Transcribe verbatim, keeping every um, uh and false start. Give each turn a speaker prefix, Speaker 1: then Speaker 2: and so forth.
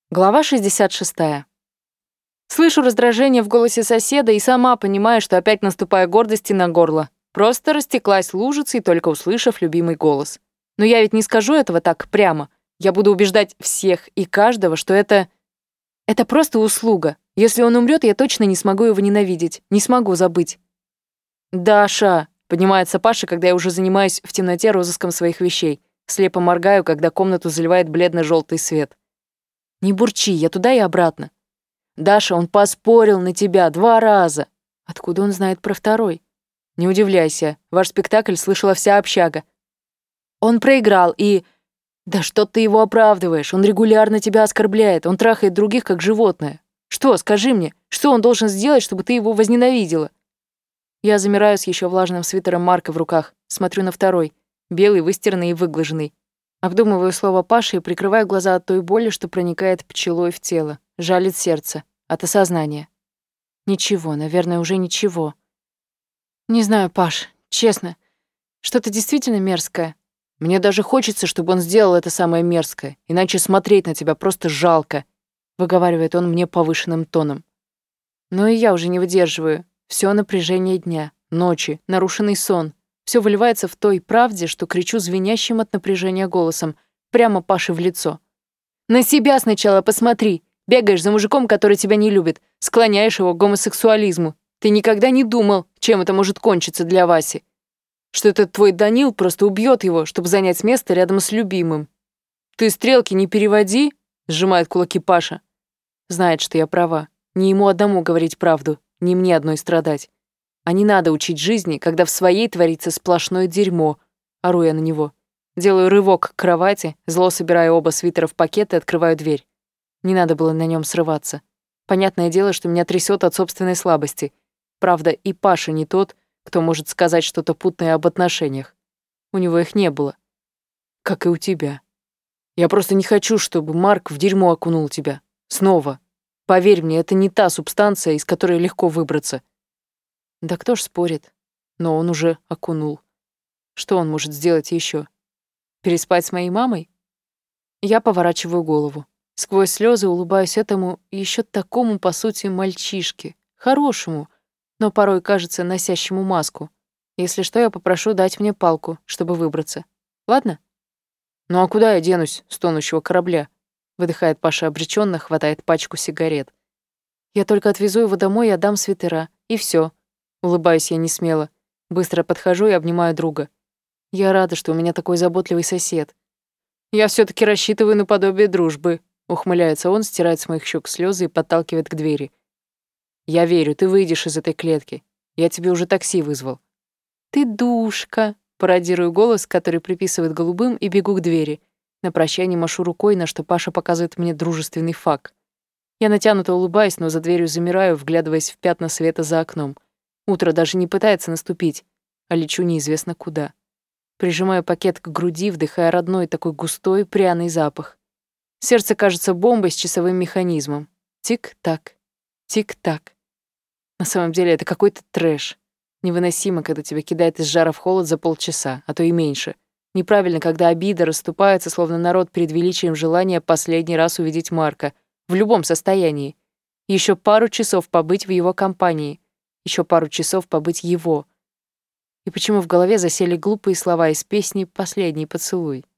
Speaker 1: Глава шестьдесят шестая. Слышу раздражение в голосе соседа и сама понимаю, что опять наступаю гордости на горло. Просто растеклась лужицей, только услышав любимый голос. Но я ведь не скажу этого так прямо. Я буду убеждать всех и каждого, что это... Это просто услуга. Если он умрет, я точно не смогу его ненавидеть, не смогу забыть. «Даша!» — поднимается Паша, когда я уже занимаюсь в темноте розыском своих вещей. Слепо моргаю, когда комнату заливает бледно-желтый свет. «Не бурчи, я туда и обратно». «Даша, он поспорил на тебя два раза». Откуда он знает про второй? Не удивляйся, ваш спектакль слышала вся общага. Он проиграл и... Да что ты его оправдываешь? Он регулярно тебя оскорбляет, он трахает других как животное. Что, скажи мне, что он должен сделать, чтобы ты его возненавидела? Я замираю с еще влажным свитером Марка в руках, смотрю на второй, белый, выстиранный и выглаженный. Обдумываю слово Паши и прикрываю глаза от той боли, что проникает пчелой в тело, жалит сердце, от осознания. Ничего, наверное, уже ничего. Не знаю, Паш, честно, что-то действительно мерзкое. Мне даже хочется, чтобы он сделал это самое мерзкое, иначе смотреть на тебя просто жалко, выговаривает он мне повышенным тоном. Но и я уже не выдерживаю. Все напряжение дня, ночи, нарушенный сон. Все выливается в той правде, что кричу звенящим от напряжения голосом, прямо Паше в лицо. «На себя сначала посмотри! Бегаешь за мужиком, который тебя не любит, склоняешь его к гомосексуализму. Ты никогда не думал, чем это может кончиться для Васи. Что этот твой Данил просто убьет его, чтобы занять место рядом с любимым. Ты стрелки не переводи!» — сжимает кулаки Паша. Знает, что я права. Не ему одному говорить правду, не мне одной страдать. А не надо учить жизни, когда в своей творится сплошное дерьмо, ору я на него. Делаю рывок к кровати, зло собираю оба свитера в пакет и открываю дверь. Не надо было на нем срываться. Понятное дело, что меня трясет от собственной слабости. Правда, и Паша не тот, кто может сказать что-то путное об отношениях. У него их не было. Как и у тебя. Я просто не хочу, чтобы Марк в дерьмо окунул тебя. Снова. Поверь мне, это не та субстанция, из которой легко выбраться. Да кто ж спорит? Но он уже окунул. Что он может сделать еще? Переспать с моей мамой? Я поворачиваю голову. Сквозь слезы улыбаюсь этому еще такому, по сути, мальчишке. Хорошему, но порой, кажется, носящему маску. Если что, я попрошу дать мне палку, чтобы выбраться. Ладно? Ну а куда я денусь с тонущего корабля? Выдыхает Паша обреченно, хватает пачку сигарет. Я только отвезу его домой и отдам свитера. И все. Улыбаюсь я несмело. Быстро подхожу и обнимаю друга. Я рада, что у меня такой заботливый сосед. Я все таки рассчитываю на подобие дружбы. Ухмыляется он, стирает с моих щек слезы и подталкивает к двери. Я верю, ты выйдешь из этой клетки. Я тебе уже такси вызвал. Ты душка. Пародирую голос, который приписывает голубым, и бегу к двери. На прощание машу рукой, на что Паша показывает мне дружественный фак. Я натянуто улыбаюсь, но за дверью замираю, вглядываясь в пятна света за окном. Утро даже не пытается наступить, а лечу неизвестно куда. Прижимаю пакет к груди, вдыхая родной, такой густой, пряный запах. Сердце кажется бомбой с часовым механизмом. Тик-так, тик-так. На самом деле это какой-то трэш. Невыносимо, когда тебя кидает из жара в холод за полчаса, а то и меньше. Неправильно, когда обида расступается, словно народ перед величием желания последний раз увидеть Марка. В любом состоянии. Еще пару часов побыть в его компании. Еще пару часов побыть его. И почему в голове засели глупые слова из песни «Последний поцелуй»?